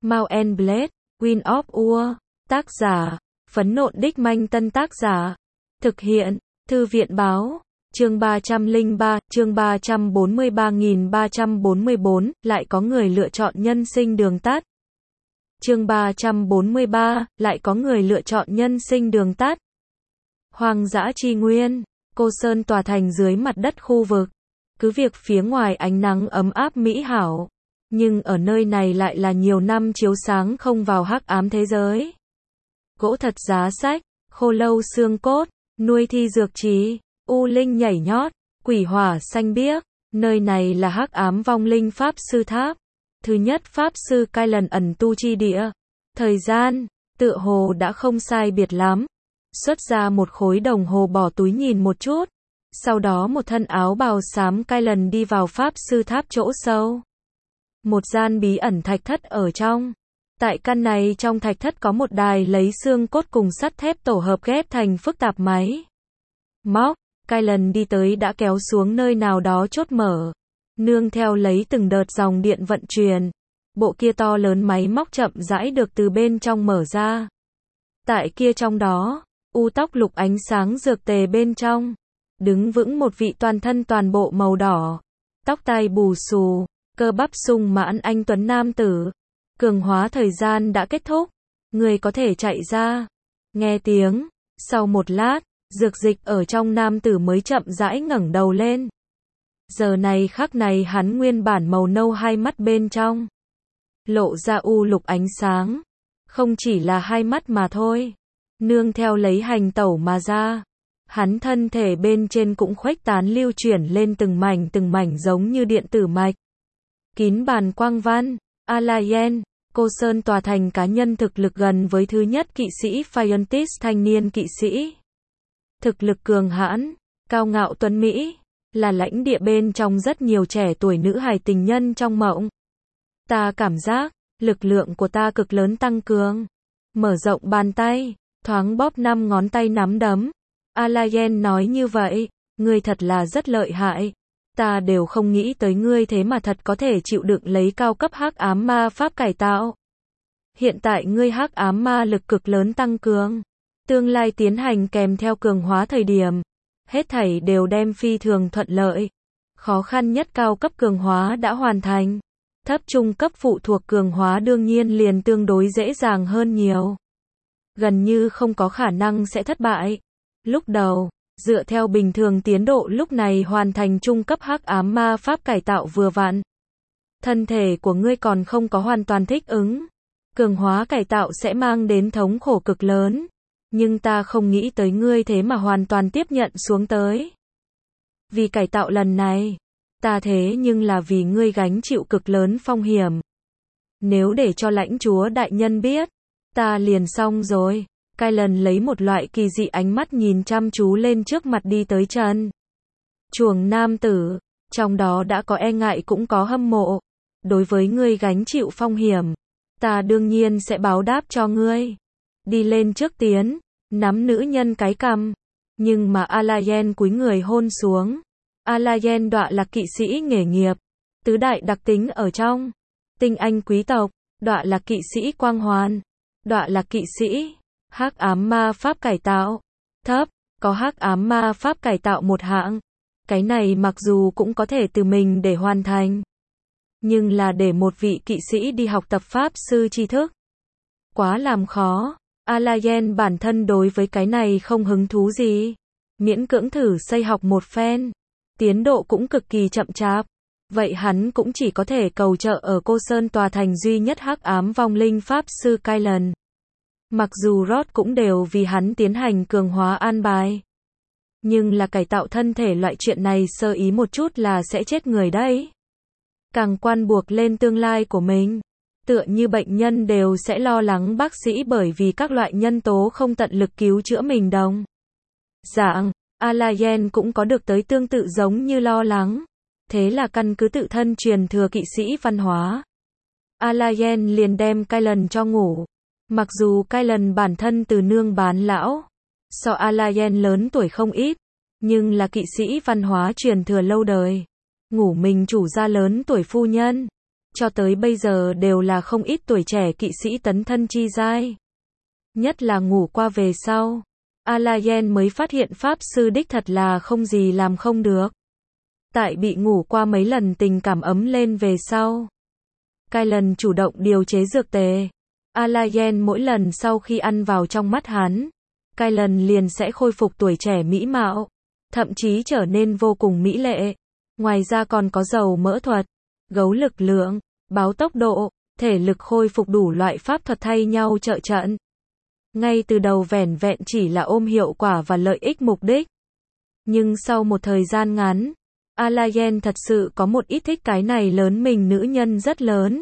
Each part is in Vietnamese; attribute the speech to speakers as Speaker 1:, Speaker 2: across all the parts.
Speaker 1: Mount and Blade, Wind of War. Tác giả, Phấn Nộn Đích Manh. Tân tác giả, thực hiện, Thư viện Báo. Chương 303, chương 343.344, lại có người lựa chọn nhân sinh đường tắt. Chương 343, lại có người lựa chọn nhân sinh đường tắt. Hoang dã tri nguyên, Cô Sơn tòa thành dưới mặt đất khu vực. Cứ việc phía ngoài ánh nắng ấm áp mỹ hảo, nhưng ở nơi này lại là nhiều năm chiếu sáng không vào hắc ám thế giới. Gỗ thật giá sách, khô lâu xương cốt, nuôi thi dược trí, u linh nhảy nhót, quỷ hỏa xanh biếc. Nơi này là hắc ám vong linh pháp sư tháp. Thứ nhất pháp sư cai lần ẩn tu chi địa. Thời gian, tựa hồ đã không sai biệt lắm. Xuất ra một khối đồng hồ bỏ túi nhìn một chút. Sau đó một thân áo bào xám cai lần đi vào pháp sư tháp chỗ sâu. Một gian bí ẩn thạch thất ở trong. Tại căn này trong thạch thất có một đài lấy xương cốt cùng sắt thép tổ hợp ghép thành phức tạp máy móc. Cai lần đi tới đã kéo xuống nơi nào đó chốt mở. Nương theo lấy từng đợt dòng điện vận chuyển. Bộ kia to lớn máy móc chậm rãi được từ bên trong mở ra. Tại kia trong đó, u tóc lục ánh sáng dược tề bên trong. Đứng vững một vị toàn thân toàn bộ màu đỏ. Tóc tai bù xù, cơ bắp sung mãn anh tuấn nam tử. Cường hóa thời gian đã kết thúc. Người có thể chạy ra. Nghe tiếng. Sau một lát, dược dịch ở trong nam tử mới chậm rãi ngẩng đầu lên. Giờ này khắc này hắn nguyên bản màu nâu hai mắt bên trong. Lộ ra u lục ánh sáng. Không chỉ là hai mắt mà thôi. Nương theo lấy hành tẩu mà ra. Hắn thân thể bên trên cũng khuếch tán lưu chuyển lên từng mảnh giống như điện tử mạch. Kín bàn quang văn, Alayen, Cô Sơn tòa thành cá nhân thực lực gần với thứ nhất kỵ sĩ Phiontis thanh niên kỵ sĩ. Thực lực cường hãn, cao ngạo tuấn Mỹ, là lãnh địa bên trong rất nhiều trẻ tuổi nữ hài tình nhân trong mộng. Ta cảm giác, lực lượng của ta cực lớn tăng cường. Mở rộng bàn tay, thoáng bóp 5 ngón tay nắm đấm. Alayen nói như vậy, ngươi thật là rất lợi hại. Ta đều không nghĩ tới ngươi thế mà thật có thể chịu đựng lấy cao cấp hắc ám ma pháp cải tạo. Hiện tại ngươi hắc ám ma lực cực lớn tăng cường. Tương lai tiến hành kèm theo cường hóa thời điểm. Hết thảy đều đem phi thường thuận lợi. Khó khăn nhất cao cấp cường hóa đã hoàn thành. Thấp trung cấp phụ thuộc cường hóa đương nhiên liền tương đối dễ dàng hơn nhiều. Gần như không có khả năng sẽ thất bại. Lúc đầu, dựa theo bình thường tiến độ lúc này hoàn thành trung cấp hắc ám ma pháp cải tạo vừa vặn. Thân thể của ngươi còn không có hoàn toàn thích ứng. Cường hóa cải tạo sẽ mang đến thống khổ cực lớn. Nhưng ta không nghĩ tới ngươi thế mà hoàn toàn tiếp nhận xuống tới. Vì cải tạo lần này, ta thế nhưng là vì ngươi gánh chịu cực lớn phong hiểm. Nếu để cho lãnh chúa đại nhân biết, ta liền xong rồi. Cai lần lấy một loại kỳ dị ánh mắt nhìn chăm chú lên trước mặt đi tới chân. Chuồng nam tử, trong đó đã có e ngại cũng có hâm mộ. Đối với ngươi gánh chịu phong hiểm, ta đương nhiên sẽ báo đáp cho ngươi. Đi lên trước tiến, nắm nữ nhân cái cằm. Nhưng mà Alayen cúi người hôn xuống. Alayen đọa là kỵ sĩ nghề nghiệp. Tứ đại đặc tính ở trong. Tinh anh quý tộc, đọa là kỵ sĩ quang hoàn. Đọa là kỵ sĩ hắc ám ma pháp cải tạo. Thấp, có hắc ám ma pháp cải tạo một hạng. Cái này mặc dù cũng có thể từ mình để hoàn thành. Nhưng là để một vị kỵ sĩ đi học tập pháp sư tri thức. Quá làm khó. Alayen bản thân đối với cái này không hứng thú gì. Miễn cưỡng thử xây học một phen. Tiến độ cũng cực kỳ chậm chạp. Vậy hắn cũng chỉ có thể cầu trợ ở Cô Sơn tòa thành duy nhất hắc ám vong linh pháp sư cai lần. Mặc dù Rod cũng đều vì hắn tiến hành cường hóa an bài. Nhưng là cải tạo thân thể loại chuyện này sơ ý một chút là sẽ chết người đấy. Càng quan buộc lên tương lai của mình. Tựa như bệnh nhân đều sẽ lo lắng bác sĩ bởi vì các loại nhân tố không tận lực cứu chữa mình đồng dạng, Alayen cũng có được tới tương tự giống như lo lắng. Thế là căn cứ tự thân truyền thừa kỵ sĩ văn hóa. Alayen liền đem cai lần cho ngủ. Mặc dù cai lần bản thân từ nương bán lão, so Alayen lớn tuổi không ít, nhưng là kỵ sĩ văn hóa truyền thừa lâu đời. Ngủ mình chủ gia lớn tuổi phu nhân. cho tới bây giờ đều là không ít tuổi trẻ kỵ sĩ tấn thân chi giai. Nhất là ngủ qua về sau, Alayen mới phát hiện Pháp Sư đích thật là không gì làm không được. Tại bị ngủ qua mấy lần tình cảm ấm lên về sau, Kylan chủ động điều chế dược tề. Alayen mỗi lần sau khi ăn vào trong mắt hắn, Kylan liền sẽ khôi phục tuổi trẻ mỹ mạo, thậm chí trở nên vô cùng mỹ lệ. Ngoài ra còn có dầu mỡ thuật, gấu lực lượng, báo tốc độ, thể lực khôi phục đủ loại pháp thuật thay nhau trợ trận. Ngay từ đầu vẻn vẹn chỉ là ôm hiệu quả và lợi ích mục đích. Nhưng sau một thời gian ngắn, Alayen thật sự có một ít thích cái này lớn mình nữ nhân rất lớn.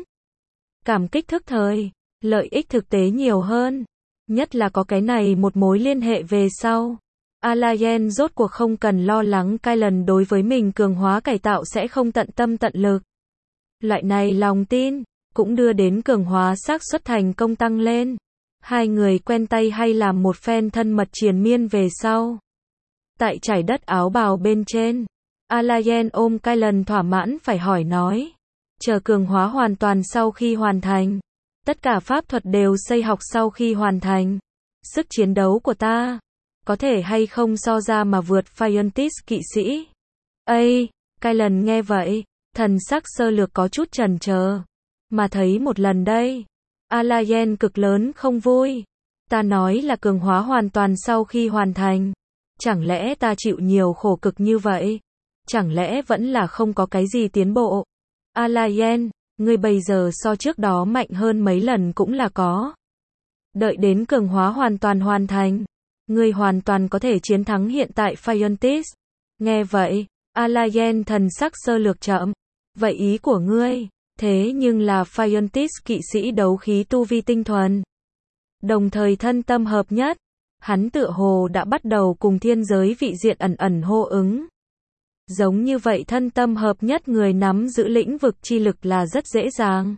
Speaker 1: Cảm kích thức thời, lợi ích thực tế nhiều hơn. Nhất là có cái này một mối liên hệ về sau. Alayen rốt cuộc không cần lo lắng Kylan đối với mình cường hóa cải tạo sẽ không tận tâm tận lực. Loại này lòng tin, cũng đưa đến cường hóa xác suất thành công tăng lên. Hai người quen tay hay làm một phen thân mật triền miên về sau. Tại trải đất áo bào bên trên, Alayen ôm Kylan thỏa mãn phải hỏi nói. Chờ cường hóa hoàn toàn sau khi hoàn thành. Tất cả pháp thuật đều xây học sau khi hoàn thành. Sức chiến đấu của ta, có thể hay không so ra mà vượt Phiontis kỵ sĩ. Ây, Kylan nghe vậy, thần sắc sơ lược có chút chần chờ. Mà thấy một lần đây. Alayen cực lớn không vui. Ta nói là cường hóa hoàn toàn sau khi hoàn thành. Chẳng lẽ ta chịu nhiều khổ cực như vậy? Chẳng lẽ vẫn là không có cái gì tiến bộ? Alayen, ngươi bây giờ so trước đó mạnh hơn mấy lần cũng là có. Đợi đến cường hóa hoàn toàn hoàn thành, ngươi hoàn toàn có thể chiến thắng hiện tại Phiontis. Nghe vậy, Alayen thần sắc sơ lược chậm. Vậy ý của ngươi, thế nhưng là Phiontis kỵ sĩ đấu khí tu vi tinh thuần. Đồng thời thân tâm hợp nhất, hắn tựa hồ đã bắt đầu cùng thiên giới vị diện ẩn ẩn hô ứng. Giống như vậy thân tâm hợp nhất người nắm giữ lĩnh vực chi lực là rất dễ dàng.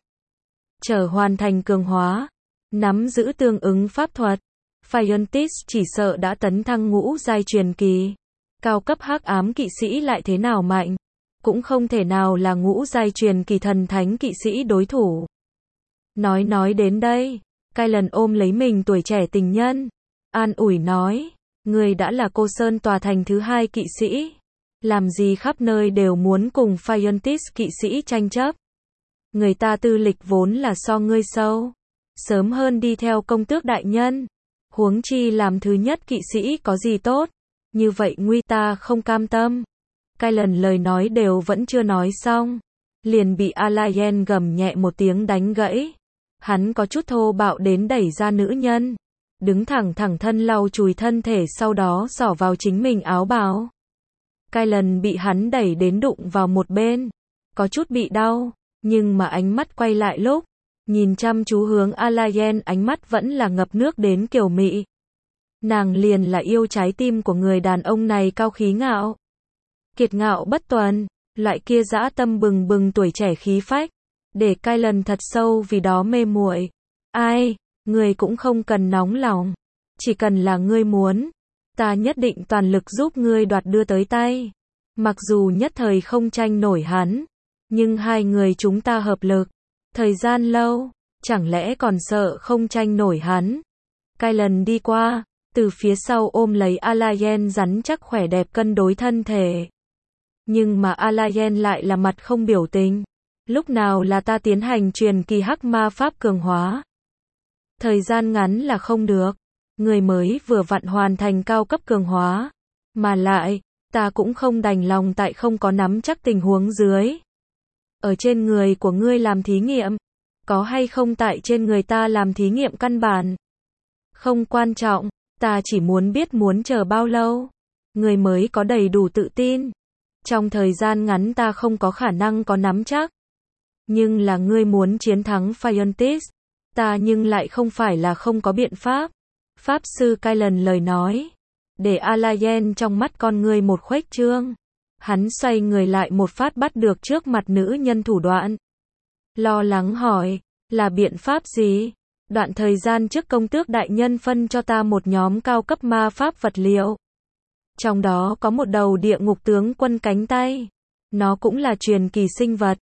Speaker 1: Chờ hoàn thành cường hóa, nắm giữ tương ứng pháp thuật, Phiontis chỉ sợ đã tấn thăng ngũ giai truyền kỳ. Cao cấp hắc ám kỵ sĩ lại thế nào mạnh, cũng không thể nào là ngũ giai truyền kỳ thần thánh kỵ sĩ đối thủ. Nói đến đây, Kylan ôm lấy mình tuổi trẻ tình nhân, an ủi nói, người đã là cô Sơn tòa thành thứ hai kỵ sĩ. Làm gì khắp nơi đều muốn cùng Phiontis kỵ sĩ tranh chấp. Người ta tư lịch vốn là so ngươi sâu. Sớm hơn đi theo công tước đại nhân. Huống chi làm thứ nhất kỵ sĩ có gì tốt. Như vậy nguy ta không cam tâm. Kylan lời nói đều vẫn chưa nói xong. Liền bị Alayen gầm nhẹ một tiếng đánh gãy. Hắn có chút thô bạo đến đẩy ra nữ nhân. Đứng thẳng thân lau chùi thân thể sau đó xỏ vào chính mình áo bào. Kylan bị hắn đẩy đến đụng vào một bên, có chút bị đau, nhưng mà ánh mắt quay lại lúc, nhìn chăm chú hướng Alayen ánh mắt vẫn là ngập nước đến kiều mị. Nàng liền là yêu trái tim của người đàn ông này cao khí ngạo. Kiệt ngạo bất tuần, loại kia dã tâm bừng bừng tuổi trẻ khí phách, để Kylan thật sâu vì đó mê muội. Ai, ngươi cũng không cần nóng lòng, chỉ cần là ngươi muốn. Ta nhất định toàn lực giúp ngươi đoạt đưa tới tay. Mặc dù nhất thời không tranh nổi hắn, nhưng hai người chúng ta hợp lực. Thời gian lâu, chẳng lẽ còn sợ không tranh nổi hắn. Kylan đi qua, từ phía sau ôm lấy Alayen rắn chắc khỏe đẹp cân đối thân thể. Nhưng mà Alayen lại là mặt không biểu tình. Lúc nào là ta tiến hành truyền kỳ hắc ma pháp cường hóa? Thời gian ngắn là không được. Người mới vừa vặn hoàn thành cao cấp cường hóa. Mà lại, ta cũng không đành lòng tại không có nắm chắc tình huống dưới. Ở trên người của ngươi làm thí nghiệm. Có hay không tại trên người ta làm thí nghiệm căn bản. Không quan trọng, ta chỉ muốn biết muốn chờ bao lâu. Người mới có đầy đủ tự tin. Trong thời gian ngắn ta không có khả năng có nắm chắc. Nhưng là ngươi muốn chiến thắng Phiontis. Ta nhưng lại không phải là không có biện pháp. Pháp sư Kylan lời nói. Để Alayen trong mắt con ngươi một khuếch trương. Hắn xoay người lại một phát bắt được trước mặt nữ nhân thủ đoạn. Lo lắng hỏi, là biện pháp gì? Đoạn thời gian trước công tước đại nhân phân cho ta một nhóm cao cấp ma pháp vật liệu. Trong đó có một đầu địa ngục tướng quân cánh tay. Nó cũng là truyền kỳ sinh vật.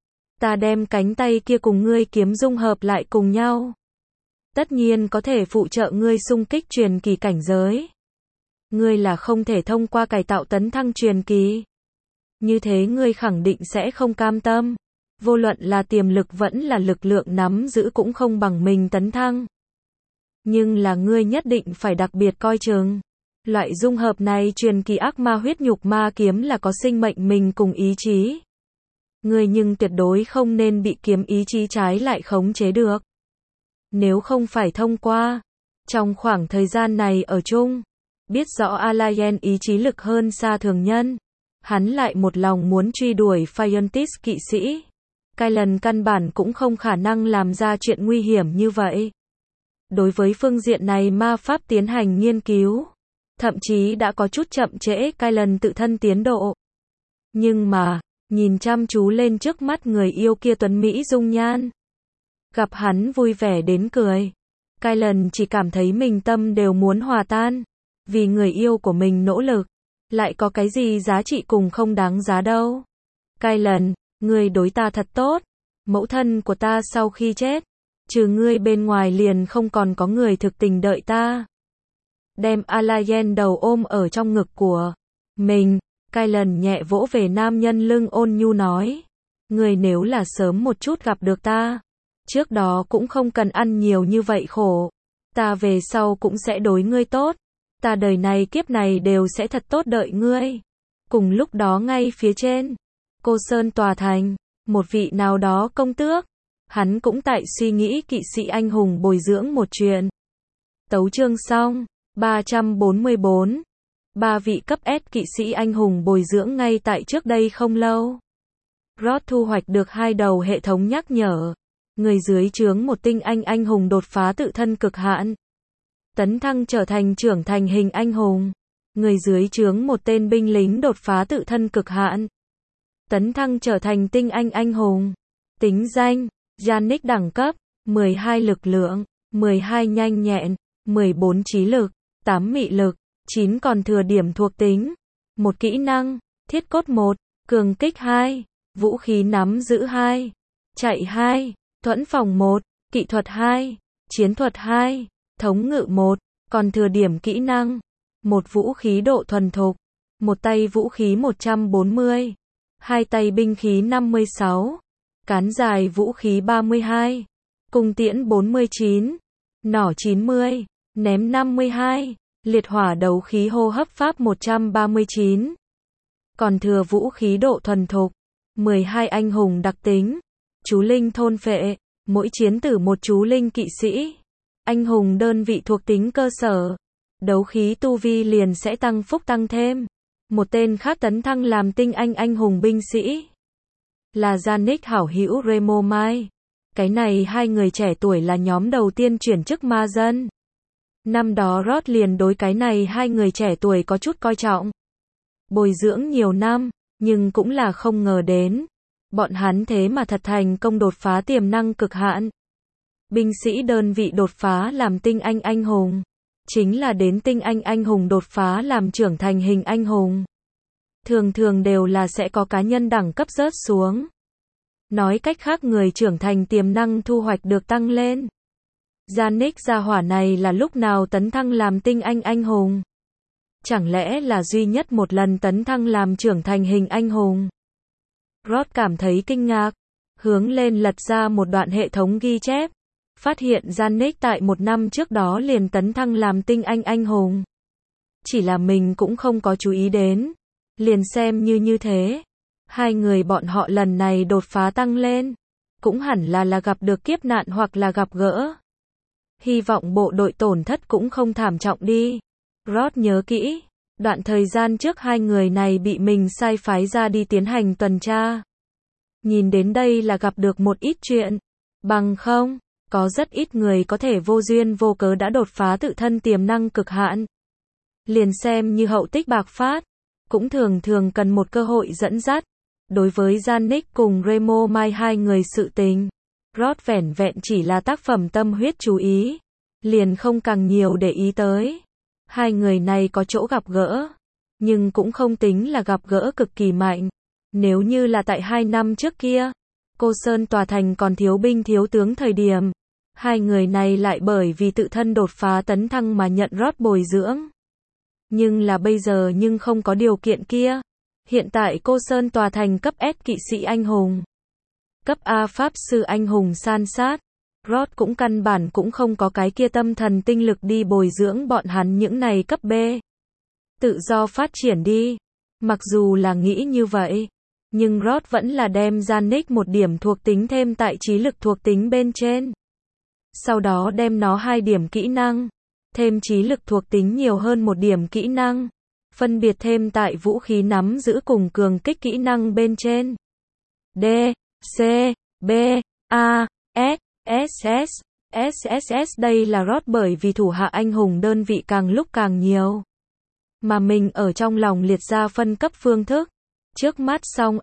Speaker 1: Ta đem cánh tay kia cùng ngươi kiếm dung hợp lại cùng nhau. Tất nhiên có thể phụ trợ ngươi xung kích truyền kỳ cảnh giới. Ngươi là không thể thông qua cải tạo tấn thăng truyền kỳ. Như thế ngươi khẳng định sẽ không cam tâm. Vô luận là tiềm lực vẫn là lực lượng nắm giữ cũng không bằng mình tấn thăng. Nhưng là ngươi nhất định phải đặc biệt coi chừng. Loại dung hợp này truyền kỳ ác ma huyết nhục ma kiếm là có sinh mệnh mình cùng ý chí. Ngươi nhưng tuyệt đối không nên bị kiếm ý chí trái lại khống chế được. Nếu không phải thông qua, trong khoảng thời gian này ở chung, biết rõ Alayen ý chí lực hơn xa thường nhân, hắn lại một lòng muốn truy đuổi Phiontis kỵ sĩ. Kylan căn bản cũng không khả năng làm ra chuyện nguy hiểm như vậy. Đối với phương diện này ma pháp tiến hành nghiên cứu, thậm chí đã có chút chậm trễ Kylan tự thân tiến độ. Nhưng mà, nhìn chăm chú lên trước mắt người yêu kia tuấn mỹ dung nhan, gặp hắn vui vẻ đến cười, Kylan chỉ cảm thấy mình tâm đều muốn hòa tan. Vì người yêu của mình nỗ lực, lại có cái gì giá trị cùng không đáng giá đâu. Kylan, ngươi đối ta thật tốt. Mẫu thân của ta sau khi chết, trừ ngươi bên ngoài liền không còn có người thực tình đợi ta. Đem Alayen đầu ôm ở trong ngực của mình, Kylan nhẹ vỗ về nam nhân lưng ôn nhu nói. Ngươi nếu là sớm một chút gặp được ta, trước đó cũng không cần ăn nhiều như vậy khổ. Ta về sau cũng sẽ đối ngươi tốt. Ta đời này kiếp này đều sẽ thật tốt đợi ngươi. Cùng lúc đó ngay phía trên Cô Sơn tòa thành, một vị nào đó công tước, hắn cũng tại suy nghĩ kỵ sĩ anh hùng bồi dưỡng một chuyện. Tấu chương xong. 344. 3 vị cấp S kỵ sĩ anh hùng bồi dưỡng ngay tại trước đây không lâu. Rod thu hoạch được 2 đầu hệ thống nhắc nhở. Người dưới trướng một tinh anh hùng đột phá tự thân cực hạn. Tấn thăng trở thành trưởng thành hình anh hùng. Người dưới trướng một tên binh lính đột phá tự thân cực hạn. Tấn thăng trở thành tinh anh hùng. Tính danh, Yannick đẳng cấp, 12 lực lượng, 12 nhanh nhẹn, 14 trí lực, 8 mị lực, 9 còn thừa điểm thuộc tính. Một kỹ năng, thiết cốt 1, cường kích 2, vũ khí nắm giữ 2, chạy 2, thuẫn phòng 1, kỹ thuật 2, chiến thuật 2, thống ngự 1, còn thừa điểm kỹ năng. Một vũ khí độ thuần thục, một tay vũ khí 140, hai tay binh khí 56, cán dài vũ khí 32, cung tiễn 49, nỏ 90, ném 52, liệt hỏa đấu khí hô hấp pháp 139. Còn thừa vũ khí độ thuần thục, 12 anh hùng đặc tính, chú linh thôn phệ, mỗi chiến tử một chú linh kỵ sĩ. Anh hùng đơn vị thuộc tính cơ sở, đấu khí tu vi liền sẽ tăng phúc tăng thêm. Một tên khác tấn thăng làm tinh anh hùng binh sĩ, là Yannick hảo hữu Remo Mai. Cái này hai người trẻ tuổi là nhóm đầu tiên chuyển chức ma dân. Năm đó Rod liền đối cái này hai người trẻ tuổi có chút coi trọng. Bồi dưỡng nhiều năm, nhưng cũng là không ngờ đến. Bọn hắn thế mà thật thành công đột phá tiềm năng cực hạn. Binh sĩ đơn vị đột phá làm tinh anh hùng. Chính là đến tinh anh hùng đột phá làm trưởng thành hình anh hùng. Thường thường đều là sẽ có cá nhân đẳng cấp rớt xuống. Nói cách khác người trưởng thành tiềm năng thu hoạch được tăng lên. Yannick gia hỏa này là lúc nào tấn thăng làm tinh anh hùng? Chẳng lẽ là duy nhất một lần tấn thăng làm trưởng thành hình anh hùng? Rod cảm thấy kinh ngạc, hướng lên lật ra một đoạn hệ thống ghi chép, phát hiện Yannick tại một năm trước đó liền tấn thăng làm tinh anh hùng. Chỉ là mình cũng không có chú ý đến, liền xem như thế. Hai người bọn họ lần này đột phá tăng lên, cũng hẳn là gặp được kiếp nạn hoặc là gặp gỡ. Hy vọng bộ đội tổn thất cũng không thảm trọng đi. Rod nhớ kỹ, đoạn thời gian trước hai người này bị mình sai phái ra đi tiến hành tuần tra. Nhìn đến đây là gặp được một ít chuyện. Bằng không, có rất ít người có thể vô duyên vô cớ đã đột phá tự thân tiềm năng cực hạn. Liền xem như hậu tích bạc phát, cũng thường cần một cơ hội dẫn dắt. Đối với Yannick cùng Remo Mai hai người sự tình, Rod vẻn vẹn chỉ là tác phẩm tâm huyết chú ý, liền không càng nhiều để ý tới. Hai người này có chỗ gặp gỡ, nhưng cũng không tính là gặp gỡ cực kỳ mạnh. Nếu như là tại 2 năm trước kia, Cô Sơn tòa thành còn thiếu binh thiếu tướng thời điểm. Hai người này lại bởi vì tự thân đột phá tấn thăng mà nhận rót bồi dưỡng. Nhưng là bây giờ nhưng không có điều kiện kia. Hiện tại Cô Sơn tòa thành cấp S kỵ sĩ anh hùng. Cấp A pháp sư anh hùng san sát. Rod cũng căn bản cũng không có cái kia tâm thần tinh lực đi bồi dưỡng bọn hắn những này cấp B. Tự do phát triển đi. Mặc dù là nghĩ như vậy, nhưng Rod vẫn là đem Janik một điểm thuộc tính thêm tại trí lực thuộc tính bên trên. Sau đó đem nó 2 điểm kỹ năng, thêm trí lực thuộc tính nhiều hơn 1 điểm kỹ năng, phân biệt thêm tại vũ khí nắm giữ cùng cường kích kỹ năng bên trên. D, C, B, A, S, SS, SSS đây là Rod bởi vì thủ hạ anh hùng đơn vị càng lúc càng nhiều. Mà mình ở trong lòng liệt ra phân cấp phương thức. Trước mắt xong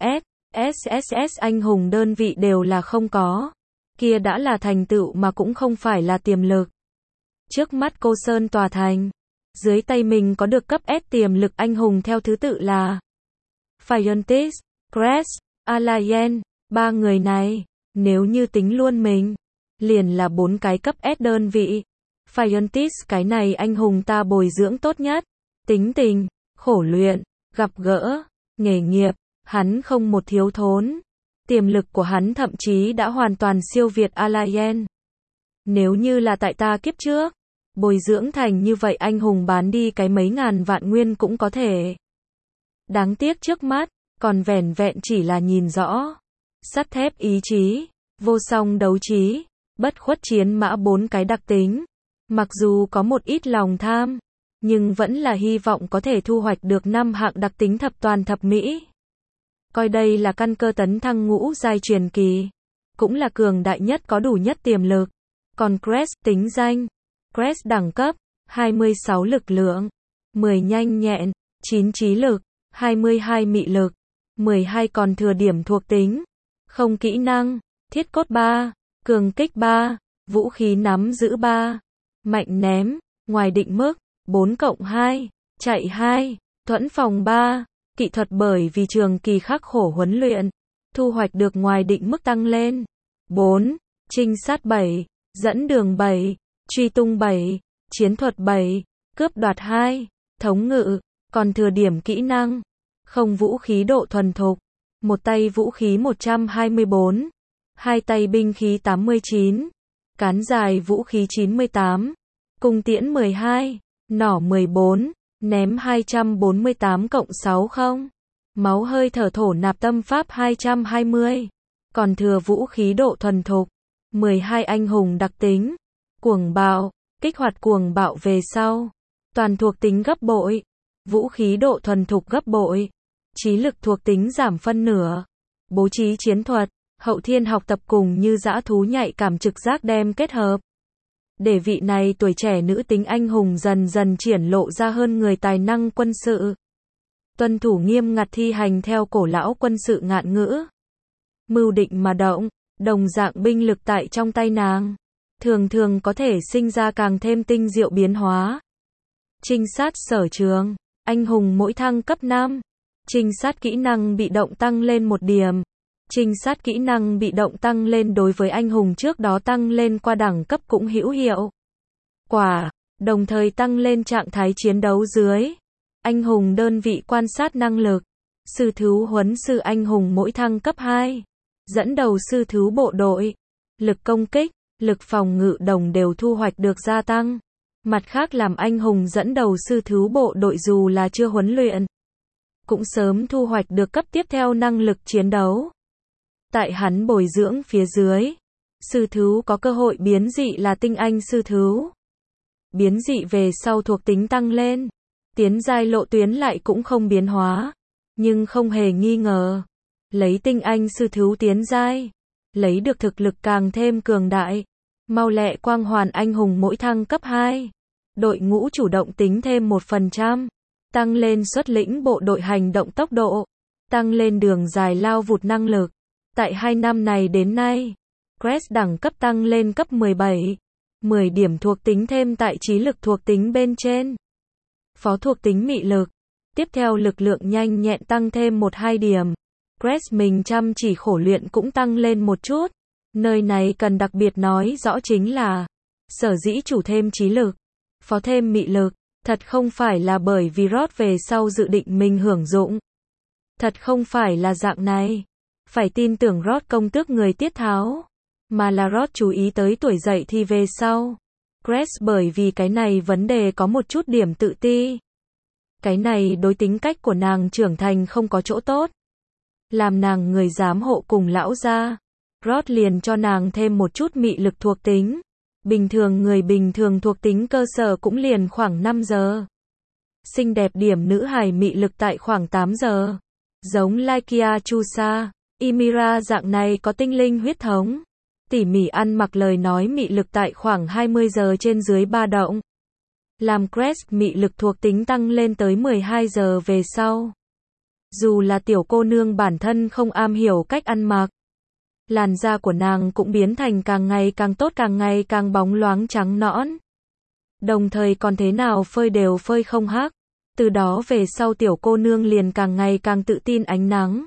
Speaker 1: SSS anh hùng đơn vị đều là không có. Kia đã là thành tựu mà cũng không phải là tiềm lực. Trước mắt Cô Sơn tòa thành. Dưới tay mình có được cấp S tiềm lực anh hùng theo thứ tự là Fiontis, Crest, Alayen. 3 người này, nếu như tính luôn mình, liền là 4 cái cấp S đơn vị. Fiontis cái này anh hùng ta bồi dưỡng tốt nhất. Tính tình, khổ luyện, gặp gỡ, nghề nghiệp, hắn không một thiếu thốn. Tiềm lực của hắn thậm chí đã hoàn toàn siêu việt Alayen. Nếu như là tại ta kiếp trước, bồi dưỡng thành như vậy anh hùng bán đi cái mấy ngàn vạn nguyên cũng có thể. Đáng tiếc trước mắt, còn vẻn vẹn chỉ là nhìn rõ. Sắt thép ý chí, vô song đấu trí, bất khuất chiến mã 4 cái đặc tính. Mặc dù có một ít lòng tham, nhưng vẫn là hy vọng có thể thu hoạch được 5 hạng đặc tính thập toàn thập mỹ. Coi đây là căn cơ tấn thăng ngũ giai truyền kỳ, cũng là cường đại nhất có đủ nhất tiềm lực. Còn Crest tính danh, Crest đẳng cấp, 26 lực lượng, 10 nhanh nhẹn, 9 trí lực, 22 mị lực, 12 còn thừa điểm thuộc tính, không kỹ năng, thiết cốt 3, cường kích 3, vũ khí nắm giữ 3, mạnh ném, ngoài định mức, 4+2, chạy 2, thuẫn phòng 3, kỹ thuật bởi vì trường kỳ khắc khổ huấn luyện, thu hoạch được ngoài định mức tăng lên. 4. Trinh sát 7, dẫn đường 7, truy tung 7, chiến thuật 7, cướp đoạt 2, thống ngự, còn thừa điểm kỹ năng. Không vũ khí độ thuần thục, một tay vũ khí 124, hai tay binh khí 89, cán dài vũ khí 98, cung tiễn 12, nỏ 14, ném 248+60, máu hơi thở thổ nạp tâm pháp 220, còn thừa vũ khí độ thuần thục, 12 anh hùng đặc tính, cuồng bạo, kích hoạt cuồng bạo về sau, toàn thuộc tính gấp bội, vũ khí độ thuần thục gấp bội, trí lực thuộc tính giảm phân nửa, bố trí chiến thuật, hậu thiên học tập cùng như dã thú nhạy cảm trực giác đem kết hợp. Để vị này tuổi trẻ nữ tính anh hùng dần dần triển lộ ra hơn người tài năng quân sự. Tuân thủ nghiêm ngặt thi hành theo cổ lão quân sự ngạn ngữ. Mưu định mà động, đồng dạng binh lực tại trong tay nàng. Thường thường có thể sinh ra càng thêm tinh diệu biến hóa. Trinh sát sở trường, anh hùng mỗi thăng cấp 5. Trinh sát kỹ năng bị động tăng lên 1 điểm. Trinh sát kỹ năng bị động tăng lên đối với anh hùng trước đó tăng lên qua đẳng cấp cũng hữu hiệu. Quả, đồng thời tăng lên trạng thái chiến đấu dưới. Anh hùng đơn vị quan sát năng lực. Sư thú huấn sư anh hùng mỗi thăng cấp 2. Dẫn đầu sư thú bộ đội. Lực công kích, lực phòng ngự đồng đều thu hoạch được gia tăng. Mặt khác làm anh hùng dẫn đầu sư thú bộ đội dù là chưa huấn luyện, cũng sớm thu hoạch được cấp tiếp theo năng lực chiến đấu. Tại hắn bồi dưỡng phía dưới, sư thú có cơ hội biến dị là tinh anh sư thú. Biến dị về sau thuộc tính tăng lên, tiến giai lộ tuyến lại cũng không biến hóa, nhưng không hề nghi ngờ, lấy tinh anh sư thú tiến giai, lấy được thực lực càng thêm cường đại, mau lẹ quang hoàn anh hùng mỗi thăng cấp 2. Đội ngũ chủ động tính thêm 1%, tăng lên xuất lĩnh bộ đội hành động tốc độ, tăng lên đường dài lao vụt năng lực. Tại 2 năm này đến nay, Crest đẳng cấp tăng lên cấp 17, 10 điểm thuộc tính thêm tại trí lực thuộc tính bên trên. Phó thuộc tính mị lực, tiếp theo lực lượng nhanh nhẹn tăng thêm 1-2 điểm, Grace mình chăm chỉ khổ luyện cũng tăng lên một chút. Nơi này cần đặc biệt nói rõ chính là, sở dĩ chủ thêm trí lực, phó thêm mị lực, thật không phải là bởi vì Rod về sau dự định mình hưởng dụng. Thật không phải là dạng này. Phải tin tưởng Rod công tước người tiết tháo. Mà là Rod chú ý tới tuổi dậy thì về sau. Grace bởi vì cái này vấn đề có một chút điểm tự ti. Cái này đối tính cách của nàng trưởng thành không có chỗ tốt. Làm nàng người giám hộ cùng lão gia. Rod liền cho nàng thêm một chút mị lực thuộc tính. Bình thường người bình thường thuộc tính cơ sở cũng liền khoảng 5 giờ. Xinh đẹp điểm nữ hài mị lực tại khoảng 8 giờ. Giống Laikia Chusa, Ymira dạng này có tinh linh huyết thống. Tỉ mỉ ăn mặc lời nói mị lực tại khoảng 20 giờ trên dưới 3 động. Làm Grace mị lực thuộc tính tăng lên tới 12 giờ về sau. Dù là tiểu cô nương bản thân không am hiểu cách ăn mặc. Làn da của nàng cũng biến thành càng ngày càng tốt, càng ngày càng bóng loáng trắng nõn. Đồng thời còn thế nào phơi đều phơi không hắc. Từ đó về sau tiểu cô nương liền càng ngày càng tự tin ánh nắng.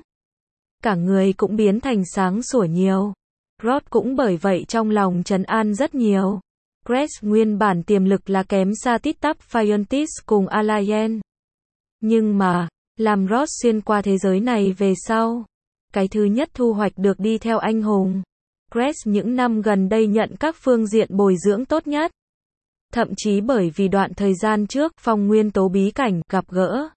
Speaker 1: Cả người cũng biến thành sáng sủa nhiều. Rod cũng bởi vậy trong lòng trấn an rất nhiều. Grace nguyên bản tiềm lực là kém xa Tít Tắp Phiontis cùng Alayen. Nhưng mà, làm Rod xuyên qua thế giới này về sau. Cái thứ nhất thu hoạch được đi theo anh hùng. Grace những năm gần đây nhận các phương diện bồi dưỡng tốt nhất. Thậm chí bởi vì đoạn thời gian trước phong nguyên tố bí cảnh gặp gỡ.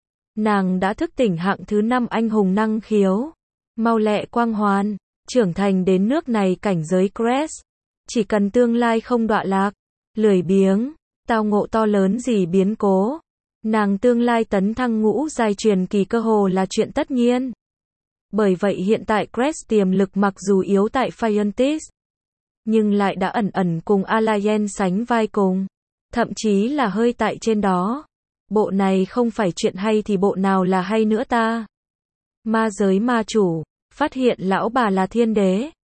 Speaker 1: Nàng đã thức tỉnh hạng thứ 5 anh hùng năng khiếu. Mau lẹ quang hoàn, trưởng thành đến nước này cảnh giới Grace. Chỉ cần tương lai không đọa lạc, lười biếng, tao ngộ to lớn gì biến cố. Nàng tương lai tấn thăng ngũ giai truyền kỳ cơ hồ là chuyện tất nhiên. Bởi vậy hiện tại Grace tiềm lực mặc dù yếu tại Phiontis, nhưng lại đã ẩn ẩn cùng Alayen sánh vai cùng. Thậm chí là hơi tại trên đó. Bộ này không phải chuyện hay thì bộ nào là hay nữa ta. Ma giới ma chủ, phát hiện lão bà là thiên đế.